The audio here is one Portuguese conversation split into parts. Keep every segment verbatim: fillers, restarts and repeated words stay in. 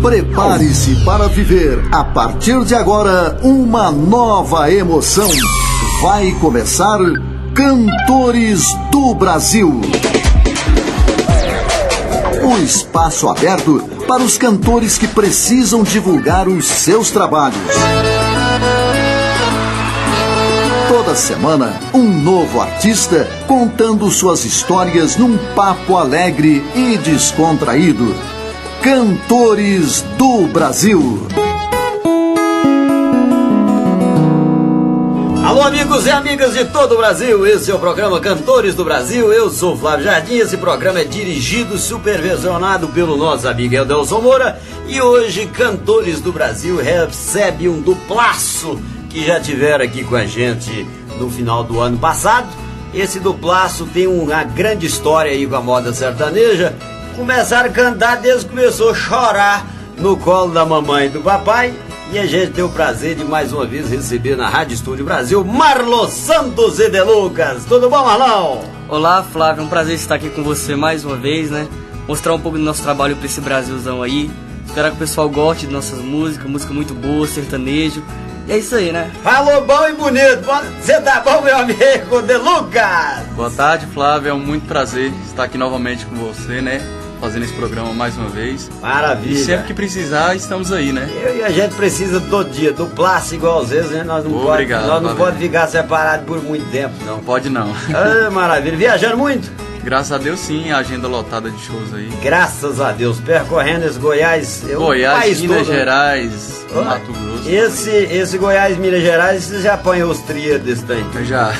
Prepare-se para viver, a partir de agora, uma nova emoção. Vai começar Cantores do Brasil. O espaço aberto para os cantores que precisam divulgar os seus trabalhos. Toda semana, um novo artista contando suas histórias num papo alegre e descontraído. Cantores do Brasil. Alô, amigos e amigas de todo o Brasil, esse é o programa Cantores do Brasil. Eu sou Flávio Jardim, esse programa é dirigido e supervisionado pelo nosso amigo Edelson Moura. E hoje, Cantores do Brasil recebe um duplaço que já tiveram aqui com a gente no final do ano passado. Esse duplaço tem uma grande história aí com a moda sertaneja. Começaram a cantar desde que começou a chorar no colo da mamãe e do papai. E a gente tem o prazer de mais uma vez receber na Rádio Estúdio Brasil Marlon Santos e De Lucas. Tudo bom, Marlon? Olá, Flávio, é um prazer estar aqui com você mais uma vez, né? Mostrar um pouco do nosso trabalho para esse Brasilzão aí. Espero que o pessoal goste de nossas músicas, música muito boa, sertanejo. E é isso aí, né? Falou bom e bonito. Você tá bom, meu amigo De Lucas? Boa tarde, Flávio. É um muito prazer estar aqui novamente com você, né? Fazendo esse programa mais uma vez. Maravilha. E sempre que precisar, estamos aí, né? Eu e a gente precisa todo dia, do plástico igual às vezes, né? Nós não Obrigado, pode, nós não pode ficar separado por muito tempo, não. Não pode não. Ah, maravilha. Viajando muito? Graças a Deus sim, a agenda lotada de shows aí. Graças a Deus, percorrendo esse Goiás. Goiás, Minas todo, Gerais, né? Mato Grosso. Esse, esse Goiás, Minas Gerais, você já apanhou os tria desse tanto? Já.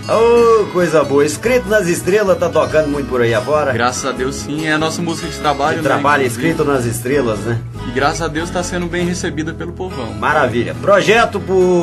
Oh, coisa boa. Escrito nas Estrelas, tá tocando muito por aí afora? Graças a Deus sim, é a nossa música de trabalho, de né? trabalho Escrito nas Estrelas, né? E graças a Deus está sendo bem recebida pelo povão. Maravilha. Projeto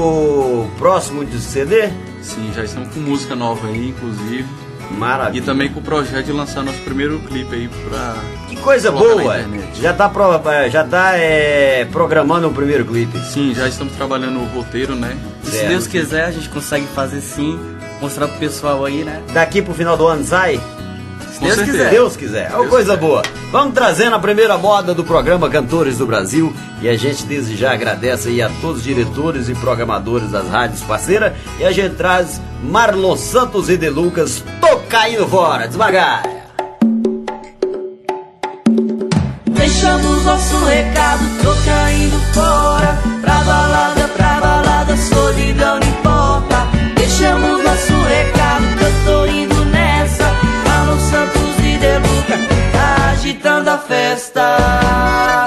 pro próximo de C D? Sim, já estamos com música nova aí, inclusive. Maravilha. E também com o projeto de lançar nosso primeiro clipe aí pra... Que coisa boa! Já tá, pro, já tá é, programando o primeiro clipe? Sim, já estamos trabalhando o roteiro, né? E se Deus quiser, a gente consegue fazer sim, mostrar pro pessoal aí, né? Daqui pro final do ano sai? Se Deus quiser. Deus quiser. É uma coisa boa. Vamos trazendo a primeira moda do programa Cantores do Brasil. E a gente desde já agradece aí a todos os diretores e programadores das rádios parceiras. E a gente traz Marlon Santos e De Lucas, Tô Caindo Fora. Devagar. Deixamos nosso recado, tô caindo fora. Pra balada, pra balada, solidão não importa. Deixamos nosso recado, que eu tô indo nessa. Marlon Santos e De Lucas, tá agitando a festa.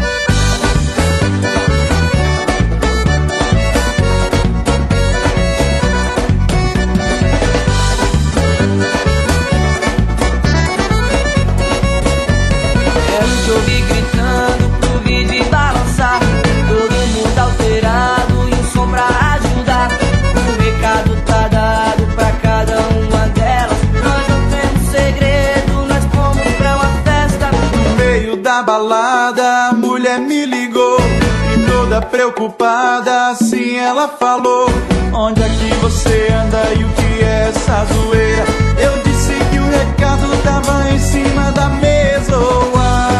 Quero te ouvir gritando pro vídeo balançar. Todo mundo alterado e um som pra ajudar. O recado tá dado pra cada uma delas. Nós não temos segredo, nós fomos pra uma festa. No meio da balada, a mulher me ligou e toda preocupada, assim ela falou: onde é que você anda e o que é essa zoeira? Eu disse que o recado tava em cima da mesa. Oh,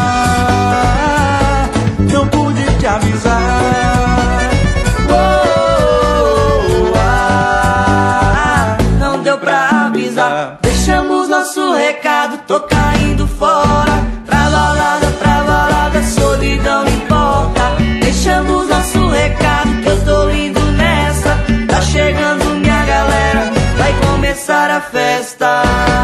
ah, não pude te avisar. Oh, ah, não deu pra avisar. Deixamos nosso recado, tô caindo fora. Pra balada, pra balada, solidão não importa. Deixamos nosso recado, que eu tô indo nessa. Tá chegando minha galera, vai começar a festa.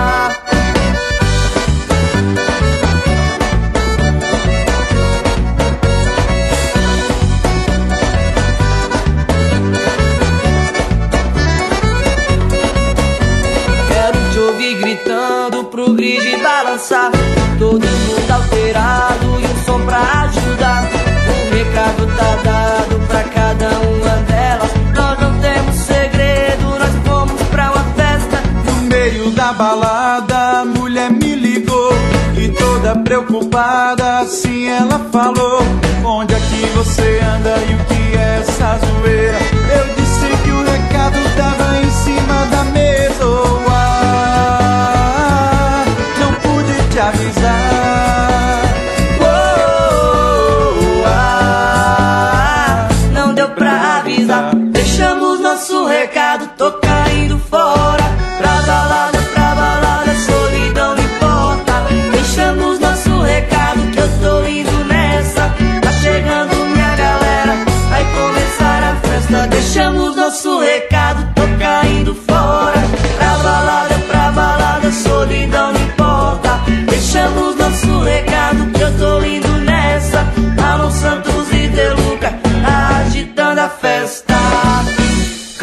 Quero te ouvir gritando pro grid balançar. Todo mundo alterado e um som pra ajudar. O recado tá dado pra cada uma delas. Nós não temos segredo, nós fomos pra uma festa. No meio da balada, a mulher me ligou e toda preocupada, assim ela falou: onde é que você anda e o que é essa zoeira? Eu disse que o recado tava em cima da mesa. Oh, ah, não pude te avisar. Oh,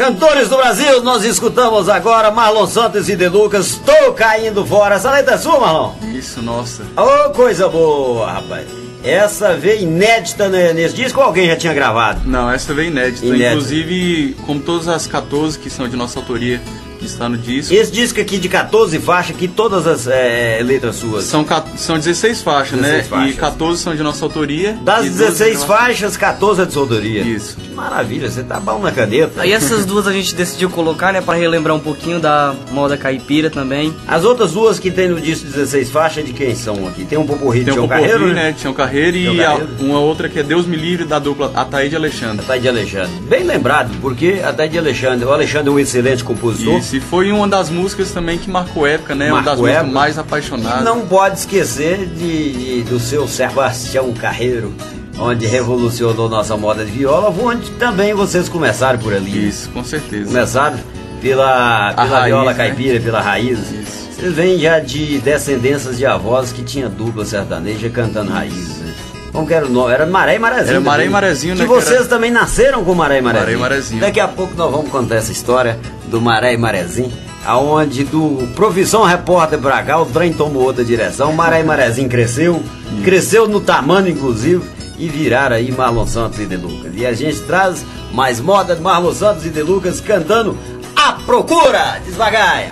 Cantores do Brasil, nós escutamos agora Marlon Santos e De Lucas, Tô Caindo Fora. Essa letra é sua, Marlon? Isso, nossa. Ô, coisa boa, rapaz. Essa veio inédita nesse disco ou alguém já tinha gravado? Não, essa veio inédita. Inédita. Inclusive, como todas as quatorze que são de nossa autoria, que está no disco. Esse disco aqui de quatorze faixas, aqui todas as é, letras suas. São, são dezesseis faixas, dezesseis né? faixas. E quatorze são de nossa autoria. Das dezesseis nossa... faixas, quatorze é de sua autoria. Isso. Que maravilha, você tá bom na caneta. Aí essas duas a gente decidiu colocar, né, pra relembrar um pouquinho da moda caipira também. As outras duas que tem no disco dezesseis faixas, de quem são aqui? Tem um Poporri de Tem Tião um Carreiro, Poporri, né? né? Tião Carreiro e Tião a, Carreiro. uma outra que é Deus Me Livre, da dupla Ataíde Alexandre. Ataíde Alexandre. Bem lembrado, porque Ataíde Alexandre, o Alexandre é um excelente compositor. Isso, e foi uma das músicas também que marcou época, né? Marcou uma das músicas época. mais apaixonadas. E não pode esquecer de, de- do seu Sebastião Carreiro, onde revolucionou nossa moda de viola, onde também vocês começaram por ali. Isso, com certeza. Começaram pela, pela raiz, viola né? caipira, pela raiz. Isso. Vocês vêm já de descendências de avós que tinha dupla sertaneja cantando raiz, né? Como que era o nome? Era Maré e Marezinho. Era Maré e também. Marezinho, né, Que que vocês era- também nasceram com Maré e Marezinho. Maré e Marezinho. Daqui a pouco nós vamos contar essa história do Maré e Marezinho, aonde do Profissão Repórter pra cá, o trem tomou outra direção, Maré e Marezinho cresceu, cresceu no tamanho inclusive, e viraram aí Marlon Santos e De Lucas. E a gente traz mais moda de Marlon Santos e De Lucas cantando A Procura, Desvagaia.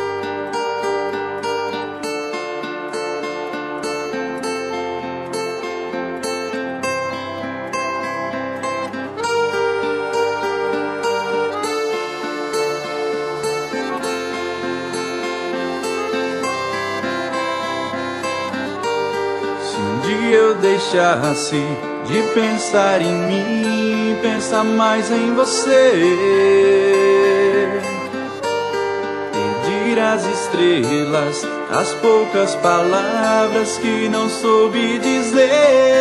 Se um dia eu deixasse de pensar em mim, pensar mais em você, pedir às estrelas as poucas palavras que não soube dizer.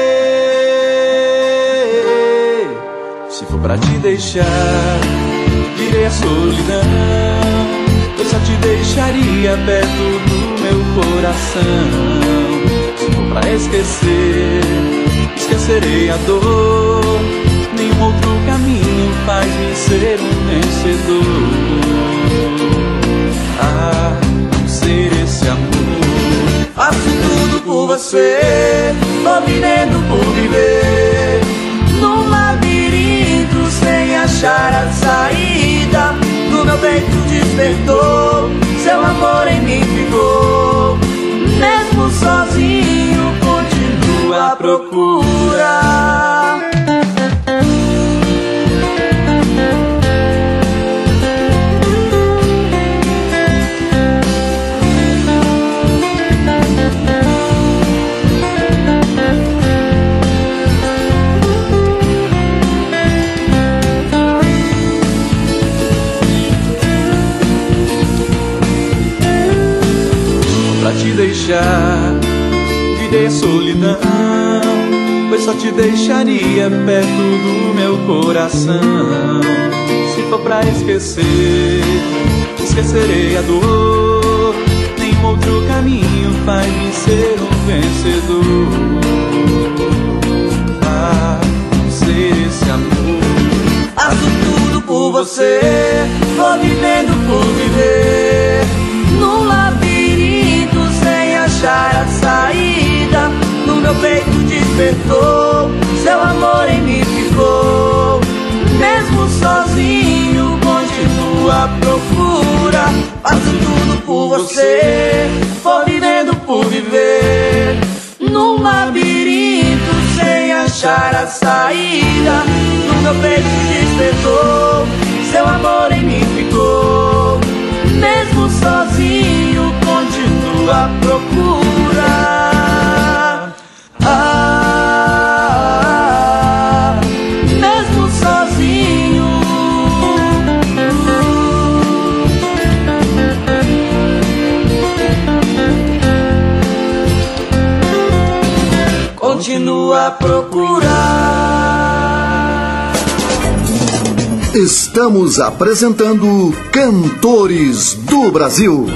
Se for pra te deixar, direi a solidão, eu só te deixaria perto do meu coração. Se for pra esquecer, esquecerei a dor. Nenhum outro caminho faz-me ser um vencedor. Ah, não ser esse amor. Faço tudo por você, tô vivendo por viver, num labirinto sem achar a saída. No meu peito despertou, seu amor em mim ficou. Mesmo sozinho, continuo à procura. Pra te deixar, virei a solidão, pois só te deixaria perto do meu coração. Se for pra esquecer, esquecerei a dor. Nenhum outro caminho faz-me ser um vencedor. Ah, não ser esse amor. Faço tudo por você, vou vivendo por viver, num labirinto sem achar a saída. No meu peito despertou, seu amor em mim ficou. Mesmo sozinho, continuo à procura. Faço tudo por você, vou vivendo por viver, num labirinto sem achar a saída. No meu peito despertou, seu amor em mim ficou. Mesmo sozinho, continuo à procura. Ah, mesmo sozinho. Continuo a procurar. Estamos apresentando Cantores do Brasil.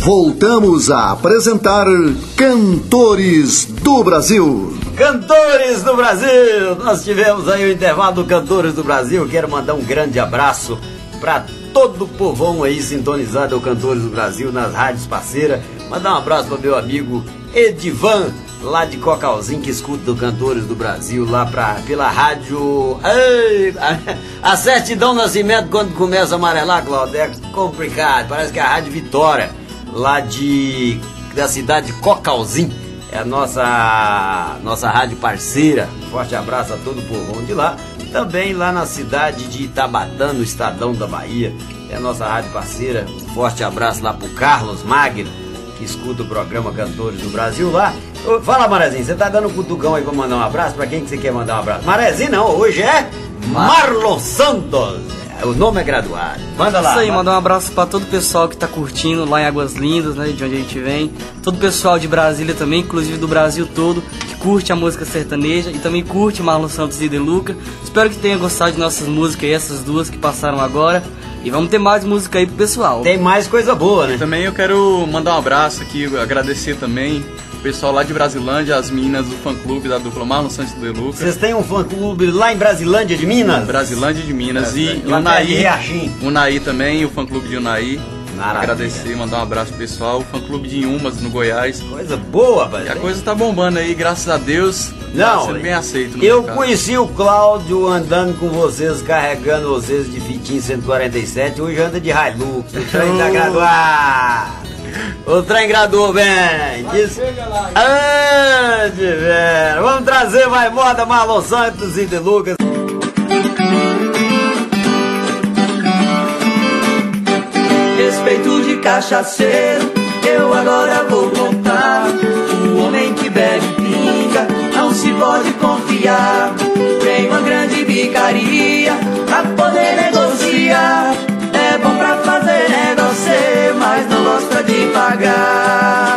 Voltamos a apresentar Cantores do Brasil. Cantores do Brasil! Nós tivemos aí o intervalo do Cantores do Brasil. Quero mandar um grande abraço para todo o povão aí sintonizado ao Cantores do Brasil nas rádios parceiras. Mandar um abraço para meu amigo Edivan, lá de Cocalzinho, que escuta o Cantores do Brasil, lá pra, pela rádio... Ei, a, a certidão Nascimento, quando começa a amarelar, Cláudio, é complicado. Parece que é a Rádio Vitória, lá de, da cidade de Cocalzinho, é a nossa, nossa rádio parceira. Um forte abraço a todo o povão de lá. Também lá na cidade de Itabatã, no Estadão da Bahia, é a nossa rádio parceira. Um forte abraço lá pro Carlos Magno, que escuta o programa Cantores do Brasil lá. Fala, Marezinho, você tá dando um cutucão aí pra mandar um abraço? Pra quem que você quer mandar um abraço? Marezinho não, hoje é Marlon Santos. O nome é graduado. Manda lá. Isso aí, manda. mandar um abraço pra todo o pessoal que tá curtindo lá em Águas Lindas, né, de onde a gente vem. Todo o pessoal de Brasília também, inclusive do Brasil todo, que curte a música sertaneja e também curte Marlon Santos e De Luca. Espero que tenha gostado de nossas músicas aí, essas duas que passaram agora. E vamos ter mais música aí pro pessoal. Tem mais coisa boa, né? Também eu quero mandar um abraço aqui, agradecer também o pessoal lá de Brasilândia, as meninas do fã-clube da dupla Marlon Santos e De Luca. Vocês têm um fã-clube lá em Brasilândia de Minas? Brasilândia de Minas. É, e lá o Unaí, de Riachim. Unaí também, o fã-clube de Unaí. Maravilha. Agradecer, mandar um abraço pro pessoal. O fã-clube de Inhumas, no Goiás. Coisa boa, rapaz. E a coisa tá bombando aí, graças a Deus. Não, tá sendo bem aceito no eu mercado. conheci o Cláudio andando com vocês, carregando vocês de Fitinho cento e quarenta e sete. Hoje anda de Hilux. O trem tá graduado. O trem graduou bem. Diz... Ande, velho. Vamos trazer mais moda, Marlon Santos e De Lucas. Respeito de cachaceiro, eu agora vou contar. O homem que bebe pinga não se pode confiar. Tem uma grande bicaria pra poder negociar. É bom pra fazer negócio, mas não gosta de pagar.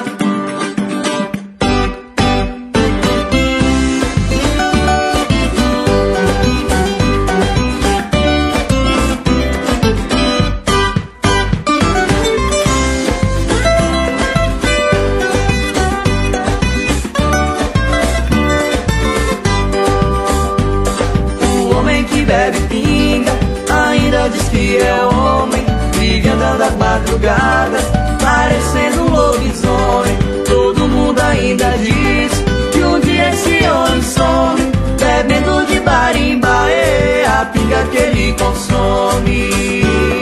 Bebe pinga, ainda diz que é homem. Vive andando às madrugadas, parecendo um lobisomem. Todo mundo ainda diz que um dia esse homem some, bebendo de barimba, é a pinga que ele consome.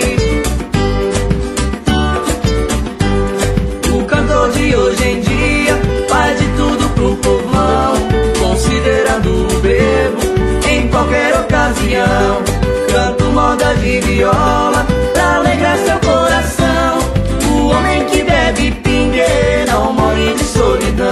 O cantor de hoje em dia faz de tudo pro povão, considerando o bebo em qualquer ocasião. Canto moda de viola pra alegrar seu coração. O homem que bebe pingue não morre de solidão.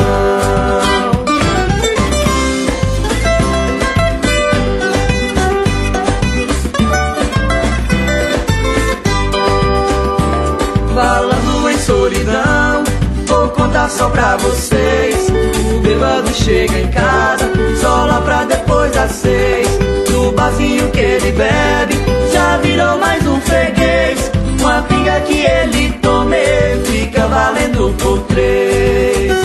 Falando em solidão, vou contar só pra vocês. O bêbado chega em casa só lá pra depois das seis. No barzinho que ele bebe já virou mais um freguês. Uma pinga que ele tome fica valendo por três.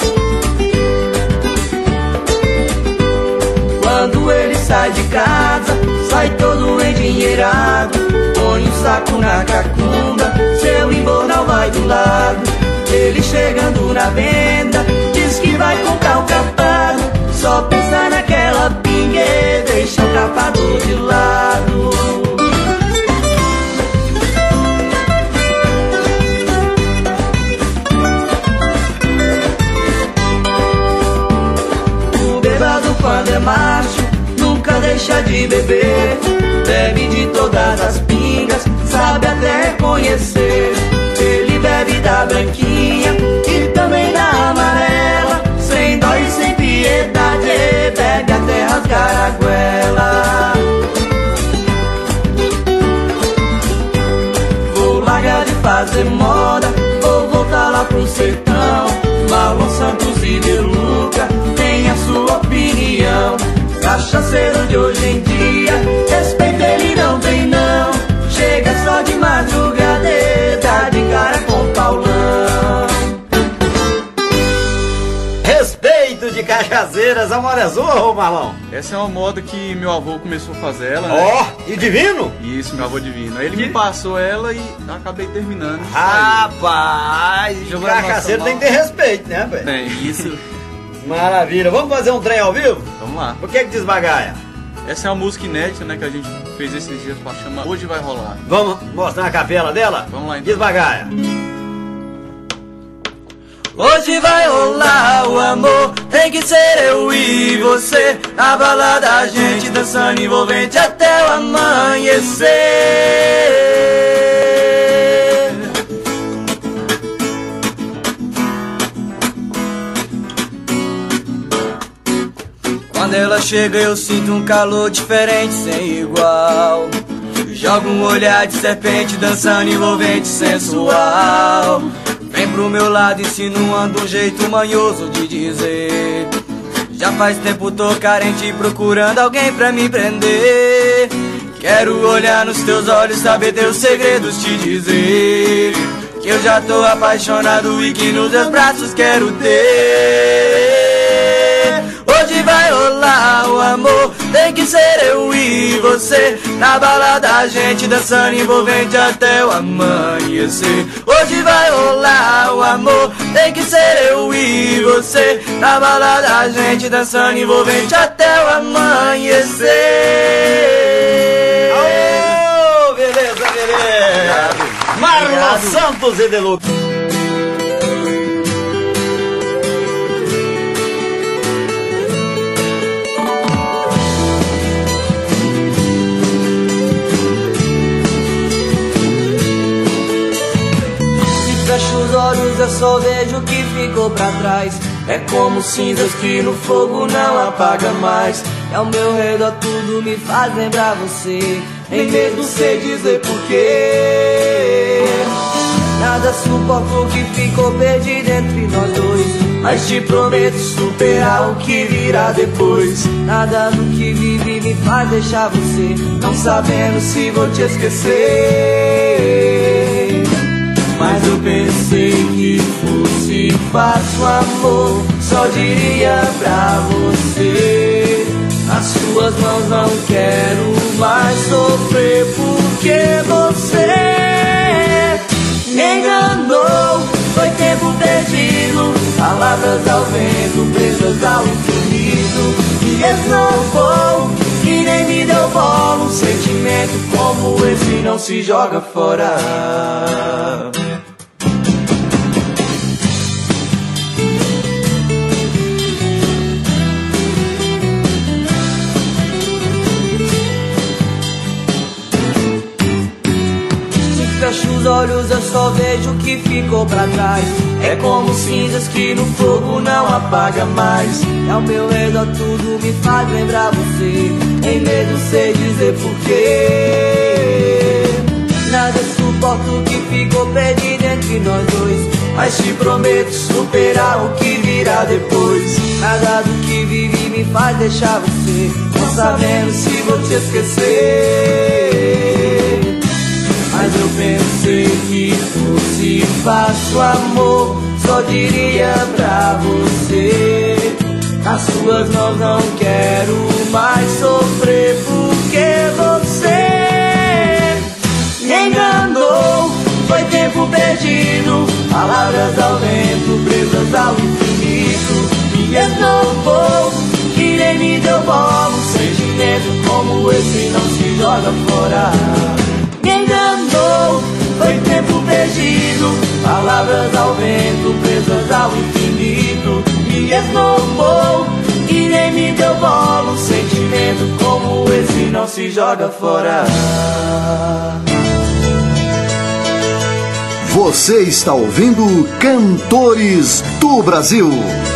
Quando ele sai de casa, sai todo endinheirado. Põe um saco na cacunda, seu embornal vai do lado. Ele chegando na venda, diz que vai comprar um capado. Só pensa naquela pingue, deixa o capado de lado. O bêbado quando é macho nunca deixa de beber. Bebe de todas as pingas, sabe até conhecer. Ele bebe da branquinha e também da amarela, sem dó e sem piedade, bebe até rasgar a goela. Vou largar de fazer moda, vou voltar lá pro sertão. Marlon Santos e De Luca tem a sua opinião. Cachaceiro de hoje em dia, respeito ele não tem não. Chega só de madrugada, dá de cara com Paulão. essa moda é sua, ô Marlon? Essa é uma moda que meu avô começou a fazer ela, né? Ó, oh, e divino? Isso, meu avô divino. Aí ele me passou ela e acabei terminando. Rapaz, cachaceiro tem que ter respeito, né, velho? Tem, isso. Maravilha. Vamos fazer um trem ao vivo? Vamos lá. Por que que desbagaia? Essa é uma música inédita, né, que a gente fez esses dias pra chamar Hoje Vai Rolar. Vamos mostrar a capela dela? Vamos lá, então. Desbagaia. Hoje vai rolar o amor, tem que ser eu e você. Na balada a gente dançando envolvente até o amanhecer. Quando ela chega eu sinto um calor diferente, sem igual. Joga um olhar de serpente, dançando envolvente, sensual. Vem pro meu lado insinuando um jeito manhoso de dizer: já faz tempo tô carente procurando alguém pra me prender. Quero olhar nos teus olhos, saber teus segredos, te dizer que eu já tô apaixonado e que nos teus braços quero ter. Hoje vai rolar o amor, tem que ser eu e você. Na balada a gente dançando envolvente até o amanhecer. Hoje vai rolar o amor, tem que ser eu e você. Na balada a gente dançando envolvente até o amanhecer. Oh, beleza, beleza. Marlon Santos e Deluca. Fecho os olhos, eu só vejo o que ficou pra trás. É como cinzas que no fogo não apaga mais. E ao meu redor tudo me faz lembrar você, nem mesmo sei dizer porquê. Nada suporto o que ficou perdido entre nós dois, mas te prometo superar o que virá depois. Nada do que vivi me faz deixar você, não sabendo se vou te esquecer. Mas eu pensei que fosse fácil, amor, só diria pra você: nas suas mãos não quero mais sofrer, porque você me enganou. Foi tempo perdido, palavras ao vento, presas ao infinito. Me esnobou, que nem me deu bola. Um sentimento como esse não se joga fora. Fecho os olhos, eu só vejo o que ficou pra trás. É como cinzas que no fogo não apaga mais. E ao meu redor tudo me faz lembrar você, nem mesmo sei dizer porquê. Nada suporto o que ficou perdido entre nós dois, mas te prometo superar o que virá depois. Nada do que vivi me faz deixar você, não sabendo se vou te esquecer. Mas eu pensei que fosse fácil, amor, só diria pra você: nas suas mãos não quero mais sofrer, porque você me enganou. Foi tempo perdido, palavras ao vento, presas ao infinito. Me esnobou, que nem me deu bola. Um sentimento como esse não se joga fora. Me enganou, foi tempo perdido, palavras ao vento, presas ao infinito. Me esnobou, que nem me deu bola. Um sentimento como esse não se joga fora. Você está ouvindo Cantores do Brasil.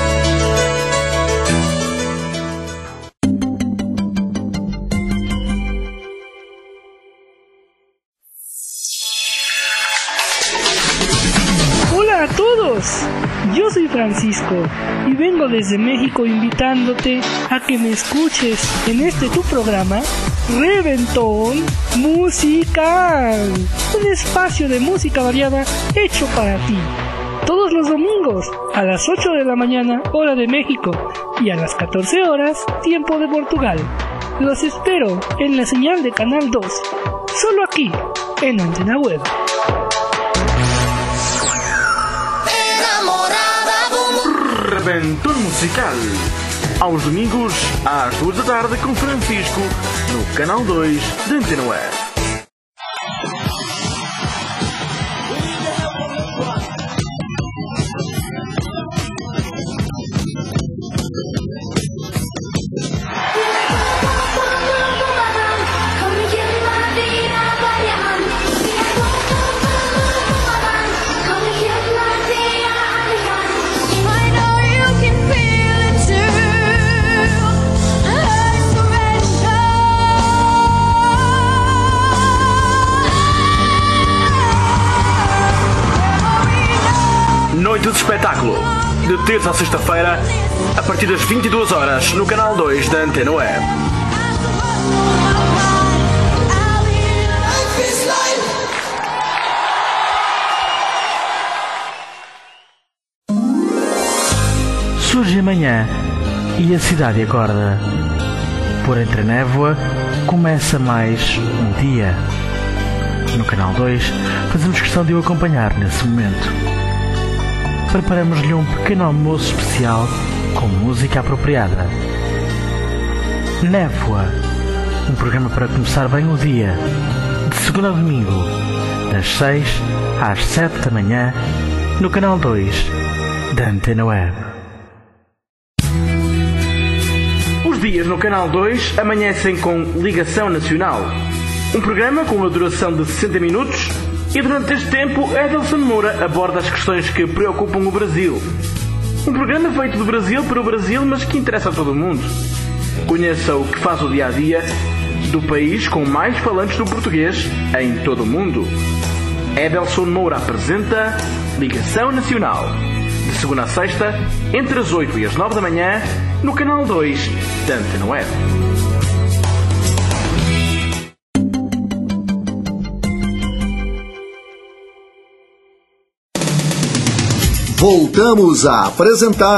Hola a todos, yo soy Francisco y vengo desde México invitándote a que me escuches en este tu programa Reventón Musical, un espacio de música variada hecho para ti. Todos los domingos a las ocho de la mañana, hora de México, y a las catorce horas, tiempo de Portugal. Los espero en la señal de Canal dos, solo aquí, en Antena Web. Reventón musical. Aos domingos, às duas da tarde, com Francisco, no Canal dois da Antena Web. Noite de espetáculo, de terça a sexta-feira, a partir das vinte e duas horas, no Canal dois da Antena Web. Surge amanhã e a cidade acorda. Por entre a névoa, começa mais um dia. No Canal dois, fazemos questão de o acompanhar nesse momento. Preparamos-lhe um pequeno almoço especial com música apropriada. Névoa, um programa para começar bem o dia, de segunda a domingo, das seis às sete da manhã, no Canal dois da Antena Web. Os dias no Canal dois amanhecem com Ligação Nacional, um programa com uma duração de sessenta minutos. E durante este tempo, Edelson Moura aborda as questões que preocupam o Brasil. Um programa feito do Brasil para o Brasil, mas que interessa a todo o mundo. Conheça o que faz o dia-a-dia do país com mais falantes do português em todo o mundo. Edelson Moura apresenta Ligação Nacional. De segunda a sexta, entre as oito e as nove da manhã, no Canal dois da Antena Web. Voltamos a apresentar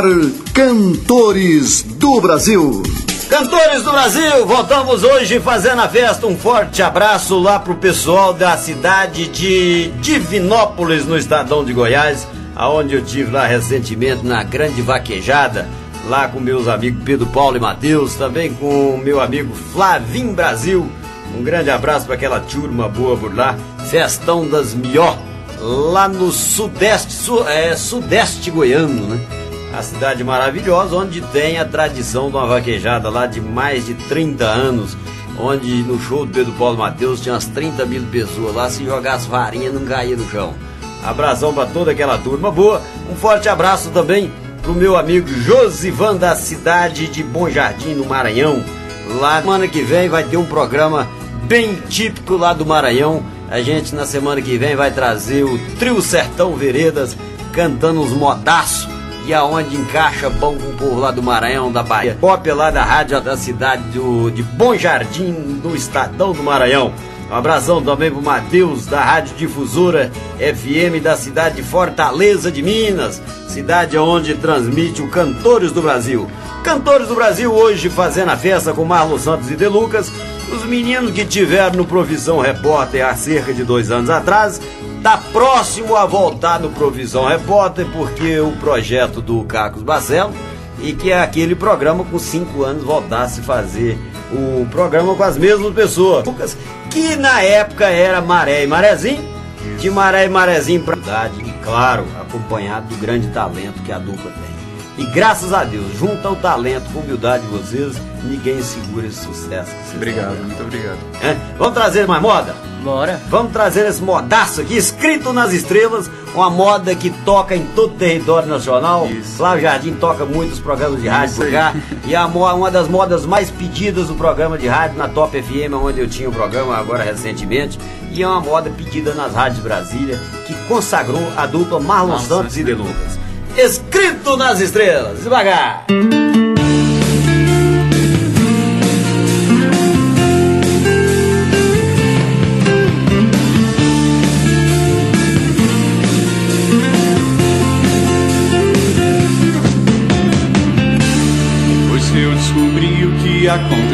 Cantores do Brasil. Cantores do Brasil, voltamos hoje fazendo a festa. Um forte abraço lá pro pessoal da cidade de Divinópolis, no estadão de Goiás, aonde eu tive lá recentemente na grande vaquejada, lá com meus amigos Pedro Paulo e Matheus, também com o meu amigo Flavim Brasil. Um grande abraço para aquela turma boa por lá. Festão das Mió, lá no sudeste, su, é, sudeste goiano, né? A cidade maravilhosa, onde tem a tradição de uma vaquejada lá de mais de trinta anos, onde no show do Pedro Paulo Matheus tinha umas trinta mil pessoas lá, se jogasse farinha não caía no chão. Abração para toda aquela turma boa. Um forte abraço também pro meu amigo Josivan, da cidade de Bom Jardim, no Maranhão. Lá semana que vem vai ter um programa bem típico lá do Maranhão. A gente na semana que vem vai trazer o Trio Sertão Veredas cantando uns modaços, e aonde encaixa bom com o povo lá do Maranhão, da Bahia. Cópia lá da rádio da cidade do, de Bom Jardim, no estadão do Maranhão. Um abração também pro Matheus, da Rádio Difusora F M da cidade de Fortaleza de Minas, cidade onde transmite o Cantores do Brasil. Cantores do Brasil hoje fazendo a festa com Marlon Santos e De Lucas. Os meninos que tiveram no Provisão Repórter há cerca de dois anos atrás, tá próximo a voltar no Provisão Repórter, porque o projeto do Cacos Barcelos, e que é aquele programa com cinco anos voltasse a fazer o programa com as mesmas pessoas, que na época era Maré e Marezinho, de Maré e Marezinho pra idade, e claro, acompanhado do grande talento que a dupla tem. E graças a Deus, junto ao talento, com humildade de vocês, ninguém segura esse sucesso. Obrigado, muito obrigado. É? Vamos trazer mais moda? Bora. Vamos trazer esse modaço aqui, escrito nas estrelas, uma moda que toca em todo o território nacional. Isso. Flávio Jardim toca muitos programas de rádio por cá. E a, uma das modas mais pedidas do programa de rádio na Top F M, onde eu tinha o programa agora recentemente. E é uma moda pedida nas rádios de Brasília, que consagrou a dupla Marlon Nossa, Santos e De Lucas. Escrito nas estrelas, devagar.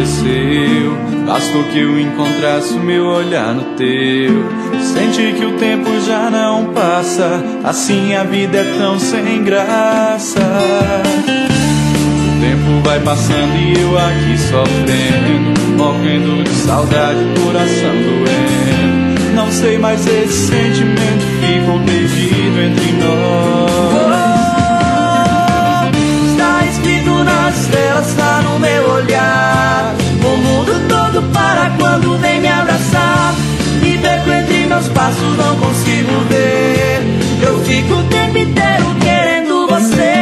aconteceu. Bastou que eu encontrasse o meu olhar no teu. Senti que o tempo já não passa, assim a vida é tão sem graça. O tempo vai passando e eu aqui sofrendo, morrendo de saudade, coração doendo. Não sei mais esse sentimento ficou perdido entre nós. Oh, está escrito nas estrelas, está no meu olhar. O mundo todo para quando vem me abraçar. Me perco entre meus passos, não consigo ver. Eu fico o tempo inteiro querendo você.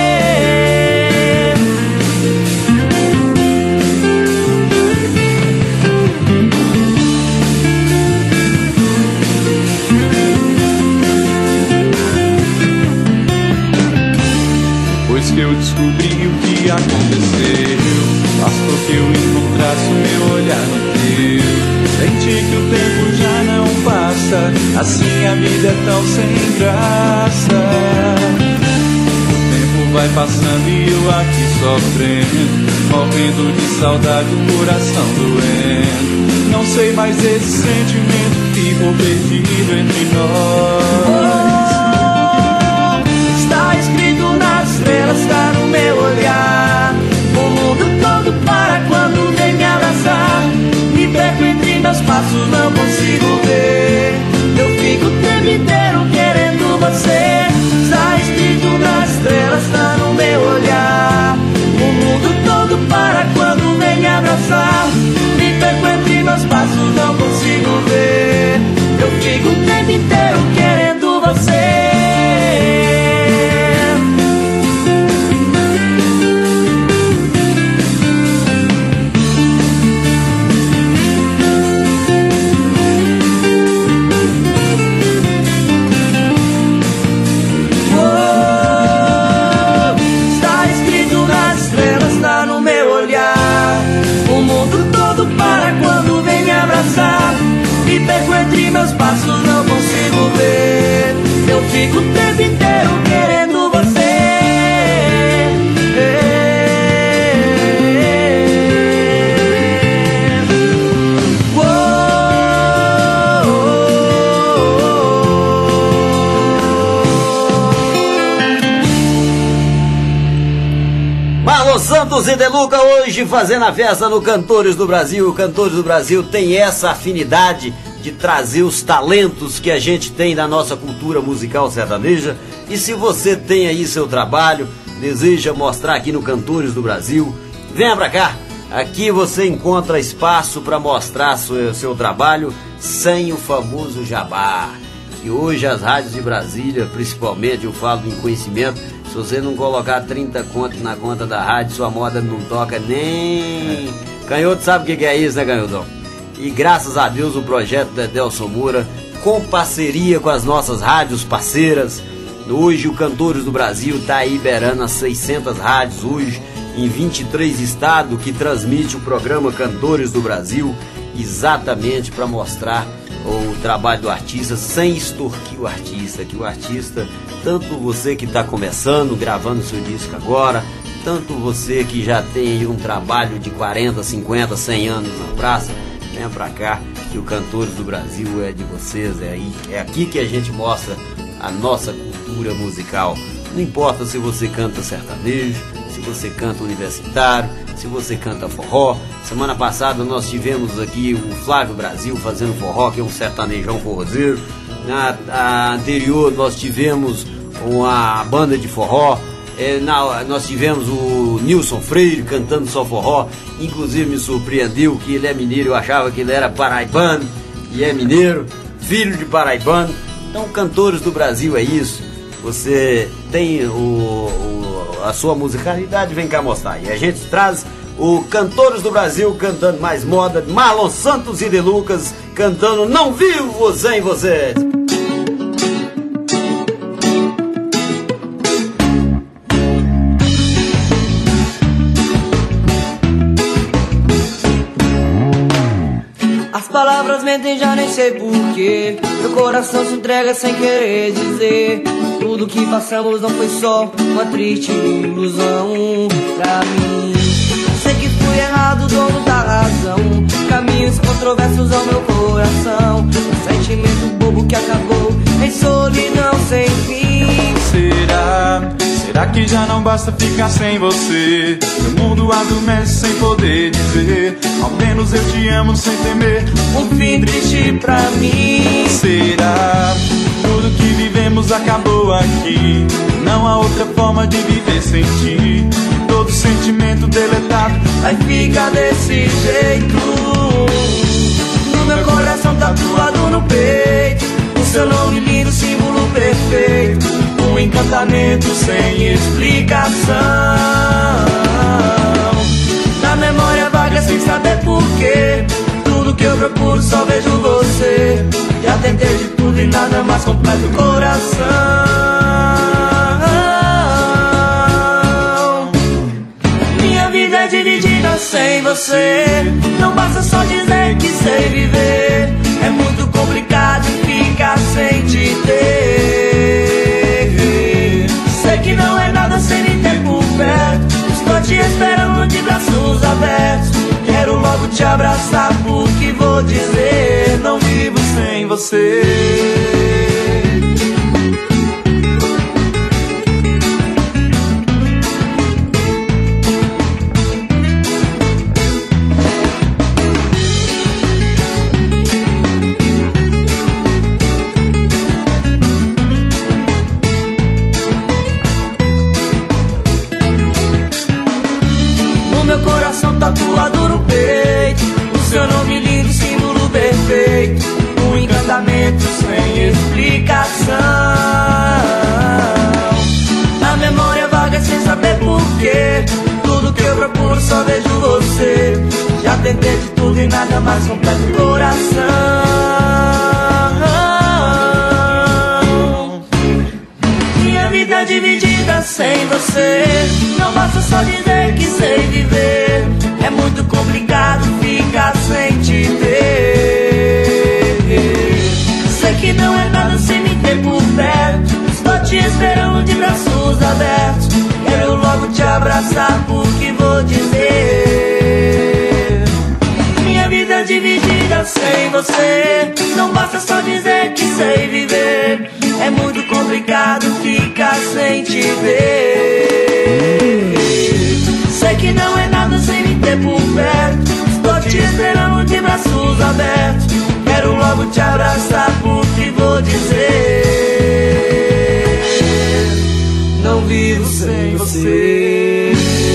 Depois que eu descobri o que aconteceu, bastou que eu encontrasse o meu olhar no teu. Senti que o tempo já não passa, assim a vida é tão sem graça. O tempo vai passando e eu aqui sofrendo, morrendo de saudade, o coração doendo. Não sei mais esse sentimento ficou perdido entre nós. Está escrito nas estrelas, está no meu olhar. O mundo todo para quando vem me abraçar. Me perco entre meus passos, não consigo ver. Eu fico o tempo inteiro querendo você. Está escrito nas estrelas, está no meu olhar. O mundo todo para quando vem me abraçar. Me perco entre meus passos, não consigo ver. Eu fico o tempo inteiro querendo você. Me perco entre meus passos, não consigo ver. Eu fico o tempo inteiro querendo você. Oh, oh, oh. Marlon Santos e De Luca hoje fazendo a festa no Cantores do Brasil. O Cantores do Brasil tem essa afinidade de trazer os talentos que a gente tem na nossa cultura musical sertaneja. E se você tem aí seu trabalho, deseja mostrar aqui no Cantores do Brasil, venha pra cá. Aqui você encontra espaço para mostrar seu, seu trabalho sem o famoso jabá. E hoje as rádios de Brasília, principalmente, eu falo em conhecimento, se você não colocar trinta contos na conta da rádio, sua moda não toca nem... Canhoto sabe o que é isso, né, Canhotão? E graças a Deus o projeto da Edelson Moura, com parceria com as nossas rádios parceiras, hoje o Cantores do Brasil está aí beirando as seiscentas rádios hoje, em vinte e três estados, que transmite o programa Cantores do Brasil, exatamente para mostrar o trabalho do artista sem extorquir o artista, que o artista, tanto você que está começando, gravando seu disco agora, tanto você que já tem aí um trabalho de quarenta, cinquenta, cem anos na praça, venha pra cá, que o Cantores do Brasil é de vocês, é, aí, é aqui que a gente mostra a nossa cultura musical. Não importa se você canta sertanejo, se você canta universitário, se você canta forró. Semana passada nós tivemos aqui o Flávio Brasil fazendo forró, que é um sertanejão forrozeiro. Na a anterior nós tivemos uma banda de forró. É, na, nós tivemos o Nilson Freire cantando só forró. Inclusive me surpreendeu que ele é mineiro. Eu achava que ele era paraibano e é mineiro, filho de paraibano. Então, Cantores do Brasil é isso. Você tem o, o, a sua musicalidade, vem cá mostrar. E a gente traz o Cantores do Brasil cantando mais moda, Marlon Santos e De Lucas cantando Não Vivo Sem Você. As palavras mentem, já nem sei porquê. Meu coração se entrega sem querer dizer. Tudo que passamos não foi só uma triste ilusão pra mim. Sei que fui errado. lado, dono da razão. Caminhos controversos ao meu coração. Um sentimento bobo que acabou em solidão sem fim. Será? Será que já não basta ficar sem você? Meu mundo adormece sem poder dizer. Ao menos eu te amo sem temer um fim triste pra mim. Será? Tudo que vivemos acabou aqui. Não há outra forma de viver sem ti. Todo sentimento deletado vai ficar desse jeito. No meu coração tatuado no peito, o seu nome lindo, símbolo perfeito. Um encantamento sem explicação. Na memória vaga sem saber porquê. Tudo que eu procuro só vejo você. Já tentei de tudo e nada mais completa o coração. Minha vida é dividida sem você. Não basta só dizer que sei viver. É muito complicado ficar sem te ter. Sei que não é nada sem me ter por perto. Estou te esperando de braços abertos. Quero logo te abraçar porque vou dizer, não vivo sem você. Tatuado no peito, o seu nome lindo, símbolo perfeito. Um encantamento sem explicação. Na memória vaga sem saber porquê. Tudo que eu procuro só vejo você. Já tentei de tudo e nada mais completa o coração. Minha vida dividida sem você. Não basta só dizer que sei viver. É muito complicado ficar sem te ver. Sei que não é nada sem me ter por perto. Estou te esperando de braços abertos. Quero logo te abraçar porque vou dizer, minha vida é dividida sem você. Não basta só dizer que sei viver. É muito complicado ficar sem te ver. Sei que não é nada sem me ter por perto. Estou te esperando de braços abertos. Quero logo te abraçar porque vou dizer, não vivo sem você.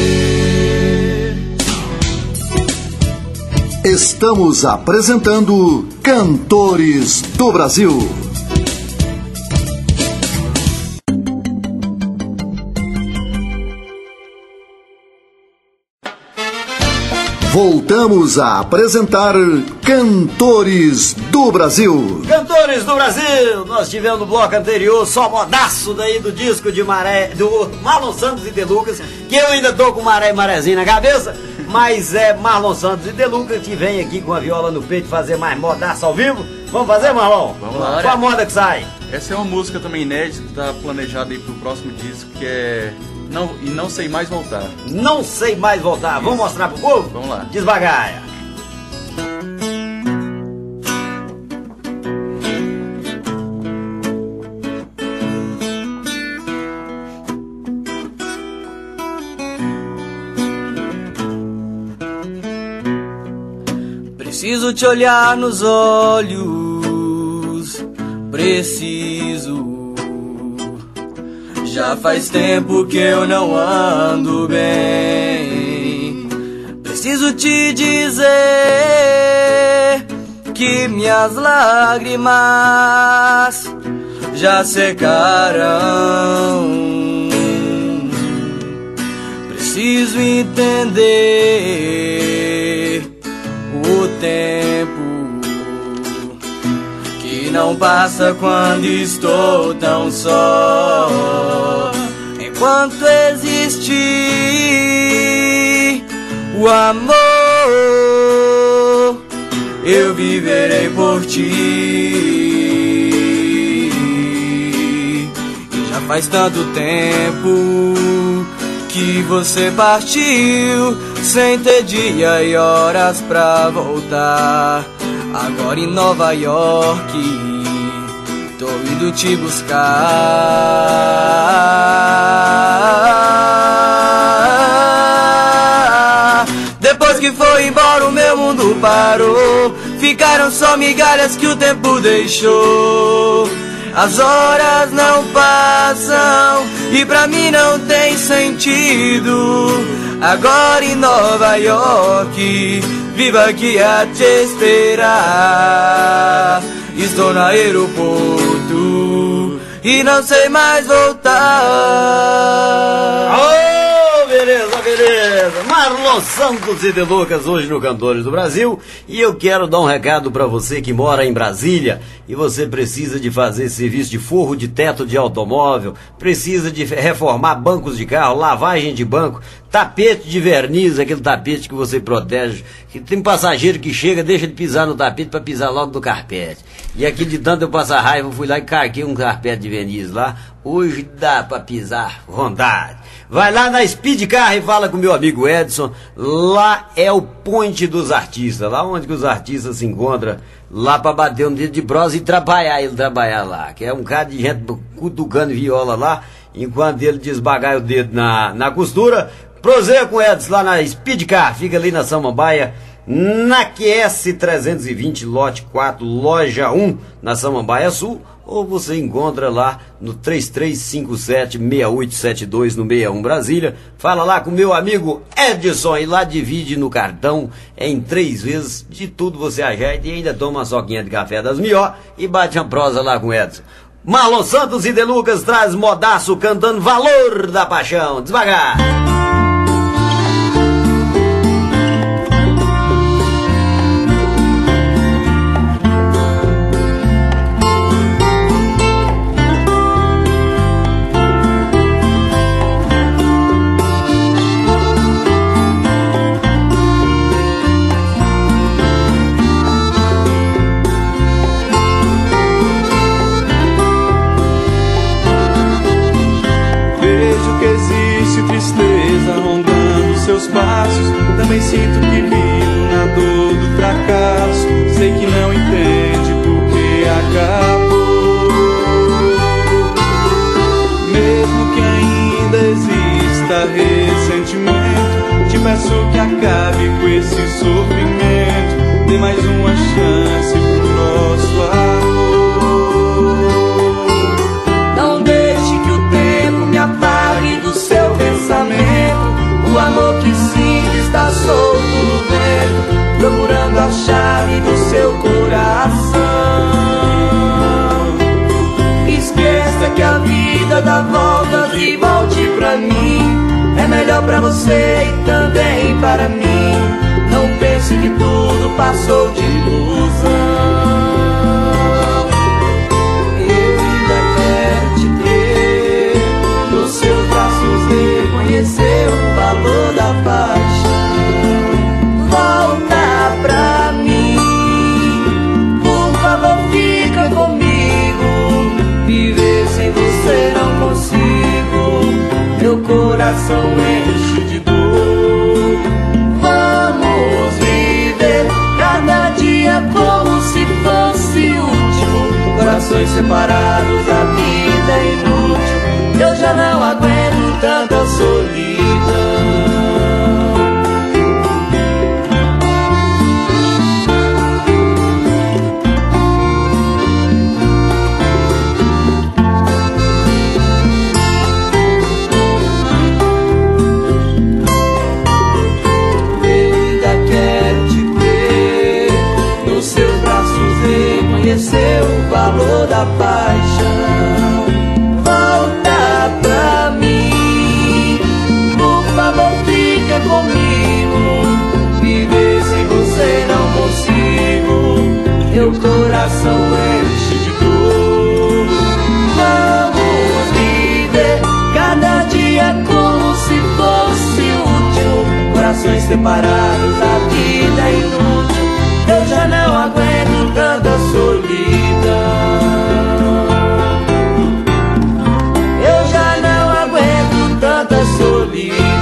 Estamos apresentando Cantores do Brasil. Voltamos a apresentar Cantores do Brasil. Cantores do Brasil! Nós tivemos no bloco anterior só modaço daí do disco de Maré, do Marlon Santos e De Lucas, que eu ainda tô com Maré e Marezinha na cabeça, mas é Marlon Santos e De Lucas que vem aqui com a viola no peito fazer mais modaço ao vivo. Vamos fazer, Marlon? Vamos lá. Qual a moda que sai? Essa é uma música também inédita que tá planejada aí pro próximo disco, que é Não, E Não Sei Mais Voltar. Não Sei Mais Voltar. Isso. Vamos mostrar pro povo? Vamos lá. Desbagaia. Preciso te olhar nos olhos, preciso. Já faz tempo que eu não ando bem. Preciso te dizer que minhas lágrimas já secaram. Preciso entender o tempo que não passa quando estou tão só. Enquanto existir o amor, eu viverei por ti. E já faz tanto tempo que você partiu, sem ter dia e horas pra voltar. Agora em Nova York, tô indo te buscar. Depois que foi embora o meu mundo parou, ficaram só migalhas que o tempo deixou. As horas não passam e pra mim não tem sentido. Agora em Nova York, vivo aqui a te esperar. Estou no aeroporto e não sei mais voltar. Oh, beleza, beleza. Marlon Santos e De Lucas hoje no Cantores do Brasil. E eu quero dar um recado pra você que mora em Brasília e você precisa de fazer serviço de forro de teto de automóvel, precisa de reformar bancos de carro, lavagem de banco, tapete de verniz, aquele tapete que você protege, que tem passageiro que chega, deixa de pisar no tapete para pisar logo no carpete. E aqui de tanto eu passar raiva, eu fui lá e carquei um carpete de verniz lá. Hoje dá para pisar vontade. Vai lá na Speed Car e fala com meu amigo Edson. Lá é o ponte dos artistas, lá onde que os artistas se encontram, lá para bater um dedo de prosa e trabalhar, ele trabalhar lá, que é um cara de gente cutucando viola lá, enquanto ele desbagaia o dedo na, na costura. Proseia com o Edson lá na Speed Car, fica ali na Samambaia, na Q S trezentos e vinte, lote quatro, loja um, na Samambaia Sul, ou você encontra lá no três três cinco sete, seis oito sete dois, no sessenta e um Brasília. Fala lá com meu amigo Edson e lá divide no cartão em três vezes, de tudo você ajeita e ainda toma uma soquinha de café das melhor e bate uma prosa lá com o Edson. Marlon Santos e De Lucas traz modaço cantando Valor da Paixão. Devagar! Seus passos, também sinto que vivo na dor do fracasso. Sei que não entende porque acabou. Mesmo que ainda exista ressentimento, te peço que acabe com esse sofrimento. Dê mais uma chance pro nosso amor. Não deixe que o tempo me apague do seu pensamento. O amor que sinto está solto no vento, procurando a chave do seu coração. Esqueça que a vida dá voltas e volte pra mim. É melhor pra você e também para mim. Não pense que tudo passou de ilusão. Eu ainda quero te ter, nos seus braços reconhecer o valor da paixão. Volta pra mim, por favor fica comigo. Viver sem você não consigo, meu coração enche de dor. Vamos viver cada dia como se fosse o último. Corações separados, a vida é inútil. Eu já não aguento tanta solidão. Reconhecer o valor da paixão. Volta pra mim, por favor fica comigo. Viver sem você não consigo, meu coração enche de dor. Vamos viver cada dia como se fosse o último. Corações separados, a vida é inútil. Eu já não aguento tanta solidão. Eu já não aguento tanta solidão.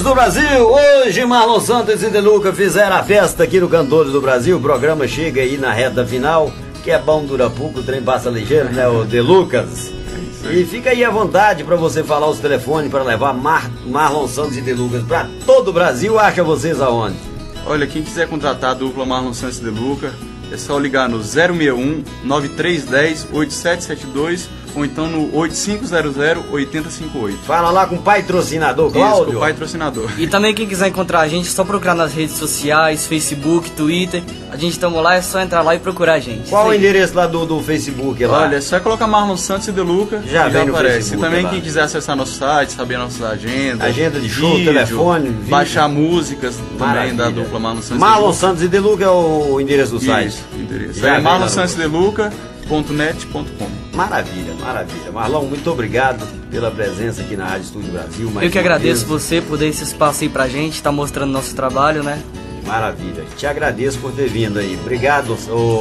Cantores do Brasil, hoje Marlon Santos e De Luca fizeram a festa aqui no Cantores do Brasil. O programa chega aí na reta final, que é bom, dura pouco, o trem passa ligeiro, né, o De Lucas? E fica aí à vontade para você falar os telefones para levar Mar Marlon Santos e De Lucas para todo o Brasil. Acha vocês aonde? Olha, quem quiser contratar a dupla Marlon Santos e De Luca, é só ligar no zero seis um, nove três um zero, oito sete sete dois ou então no oito cinco zero zero, oito zero cinco oito. Fala lá com o patrocinador, Cláudio. Isso, com o patrocinador. E também quem quiser encontrar a gente, é só procurar nas redes sociais, Facebook, Twitter. A gente estamos lá, é só entrar lá e procurar a gente. Qual o endereço lá do, do Facebook? Lá? Olha, é só colocar Marlon Santos e De Luca, já, já vem aparece. E também lá. Quem quiser acessar nosso site, saber nossa agenda, agenda de show, vídeo, telefone, vídeo. baixar músicas Maravilha. também da dupla Marlon Santos. Marlon Santos e De Luca é o endereço do site. Isso, endereço. É marlon santos de luca ponto net ponto com. Maravilha, maravilha. Marlon, muito obrigado pela presença aqui na Rádio Estúdio Brasil. Eu que agradeço vez. você por dar esse espaço aí pra gente, tá mostrando nosso trabalho, né? Maravilha. Te agradeço por ter vindo aí. Obrigado,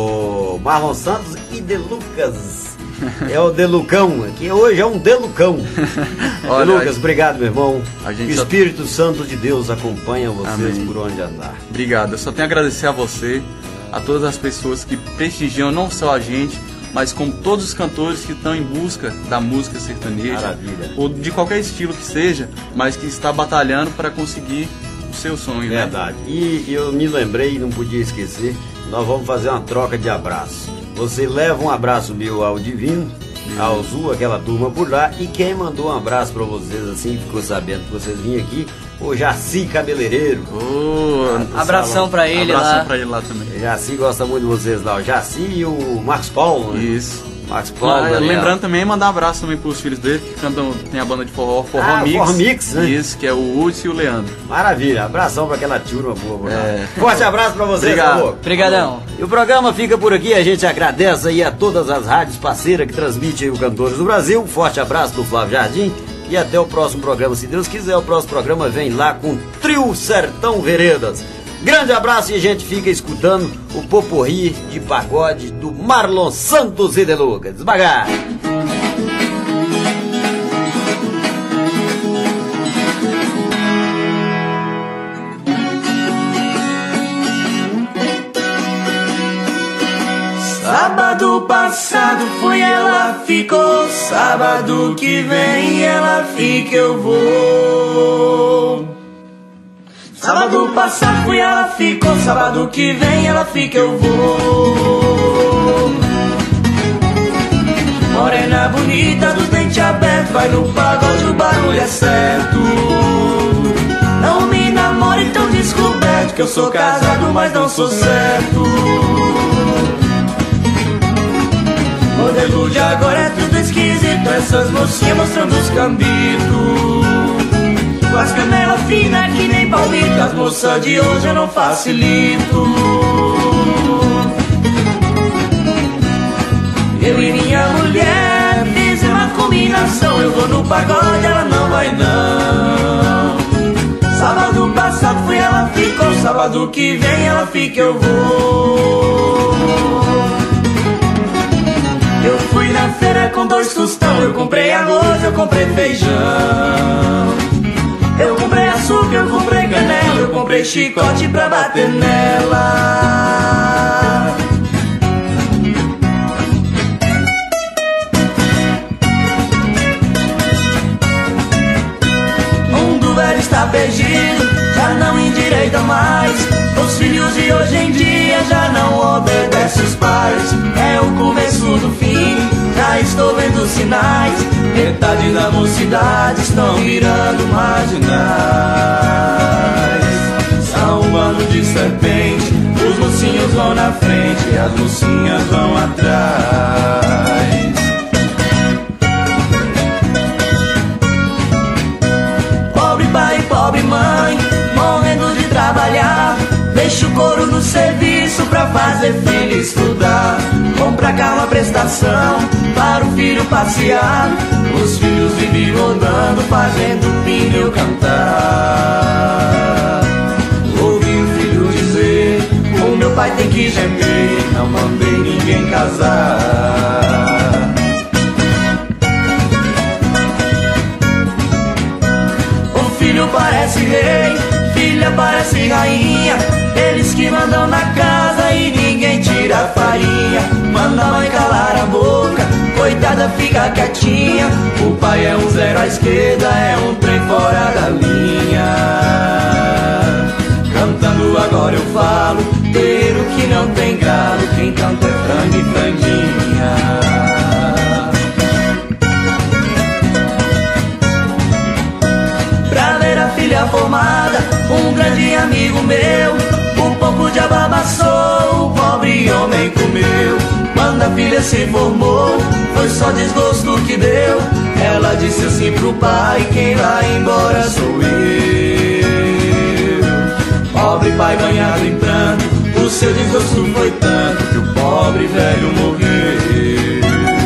o Marlon Santos e De Lucas. É o Delucão, que hoje é um Delucão. Olha, De Lucas, obrigado, meu irmão. A gente o Espírito só... Santo de Deus acompanha vocês. Amém. Por onde andar. Obrigado. Eu só tenho a agradecer a você, a todas as pessoas que prestigiam não só a gente, mas como todos os cantores que estão em busca da música sertaneja. Maravilha. Ou de qualquer estilo que seja, mas que está batalhando para conseguir o seu sonho. Verdade. Né? E eu me lembrei, não podia esquecer, nós vamos fazer uma troca de abraço. Você leva um abraço meu ao Divino, uhum. ao Zul, aquela turma por lá, e quem mandou um abraço para vocês, assim, ficou sabendo que vocês vinham aqui, o Jaci Cabeleireiro. Oh, abração para ele abração lá. para ele lá também. Jaci gosta muito de vocês lá, o Jaci e o Marcos Paulo, né? Isso. Marcos Paulo. Ah, lembrando também, mandar um abraço também pros filhos dele, que cantam, tem a banda de forró, Forró ah, Mix. Forró Mix, né? Isso, que é o Hudson e o Leandro. Maravilha, abração pra aquela turma boa, boa. É. Forte abraço pra vocês, Obrigado. por favor. Obrigadão. E o programa fica por aqui, a gente agradece aí a todas as rádios parceiras que transmitem o Cantores do Brasil. Forte abraço do Flávio Jardim e até o próximo programa, se Deus quiser. O próximo programa vem lá com Trio Sertão Veredas. Grande abraço e a gente fica escutando o poporri de pagode do Marlon Santos e De Lucas. Devagar! Sábado passado fui, ela ficou. Sábado que vem ela fica, eu vou. Sábado passado fui, ela ficou. Sábado que vem ela fica, eu vou. Morena bonita dos dentes abertos, vai no pagode, o barulho é certo. Não me namore tão descoberto, que eu sou casado, mas não sou certo. Modelo de agora é tudo esquisito, essas mocinhas mostrando os cambitos. Com as canelas finas que nem palmito, as moças de hoje eu não facilito. Eu e minha mulher fizemos uma combinação, eu vou no pagode, ela não vai não. Sábado passado fui, ela ficou. Sábado que vem ela fica, eu vou. Eu fui na feira com dois tostão, eu comprei arroz, eu comprei feijão. Eu comprei açúcar, eu comprei canela, eu comprei chicote pra bater nela. O mundo velho está perdido, já não endireita mais. Os filhos de hoje em dia já não obedecem os pais. É o começo do fim, já estou vendo sinais. Metade da mocidade estão virando marginais. São um bando de serpente, os mocinhos vão na frente e as mocinhas vão atrás. Pobre pai e pobre mãe, morrendo de trabalhar. Deixa o couro no serviço pra fazer filho estudar. Compra carro a prestação para o filho passear. Os filhos vivem rodando, fazendo pneu cantar. Ouvi o filho dizer, o meu pai tem que gemer, não mandei ninguém casar. O filho parece rei, parece rainha. Eles que mandam na casa e ninguém tira a farinha. Manda a mãe calar a boca, coitada fica quietinha. O pai é um zero à esquerda, é um trem fora da linha. Cantando agora eu falo, terreiro que não tem galo, quem canta é frango e franguinha. Pra ver a filha formada, um grande amigo meu, o pouco de ababaçou, o pobre homem comeu. Quando a filha se formou, foi só desgosto que deu. Ela disse assim pro pai, quem vai embora sou eu. Pobre pai banhado em pranto, o seu desgosto foi tanto que o pobre velho morreu.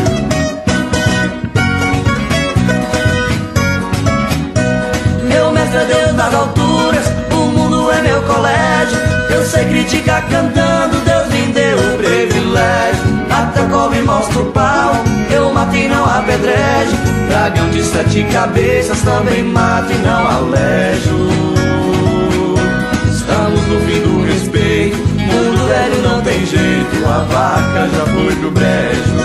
Meu mestre é Deus das alturas, o mundo é meu colégio. Eu sei criticar cantando, Deus me deu o privilégio. Mata a cobra e mostra o pau, eu mato e não apedrejo. Dragão de sete cabeças também mato e não alejo. Estamos no fim do respeito, mundo velho não tem jeito, a vaca já foi pro brejo.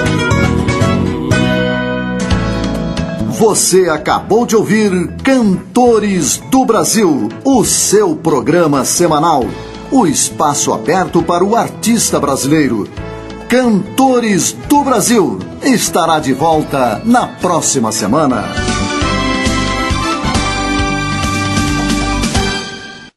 Você acabou de ouvir Cantores do Brasil, o seu programa semanal, o espaço aberto para o artista brasileiro. Cantores do Brasil estará de volta na próxima semana.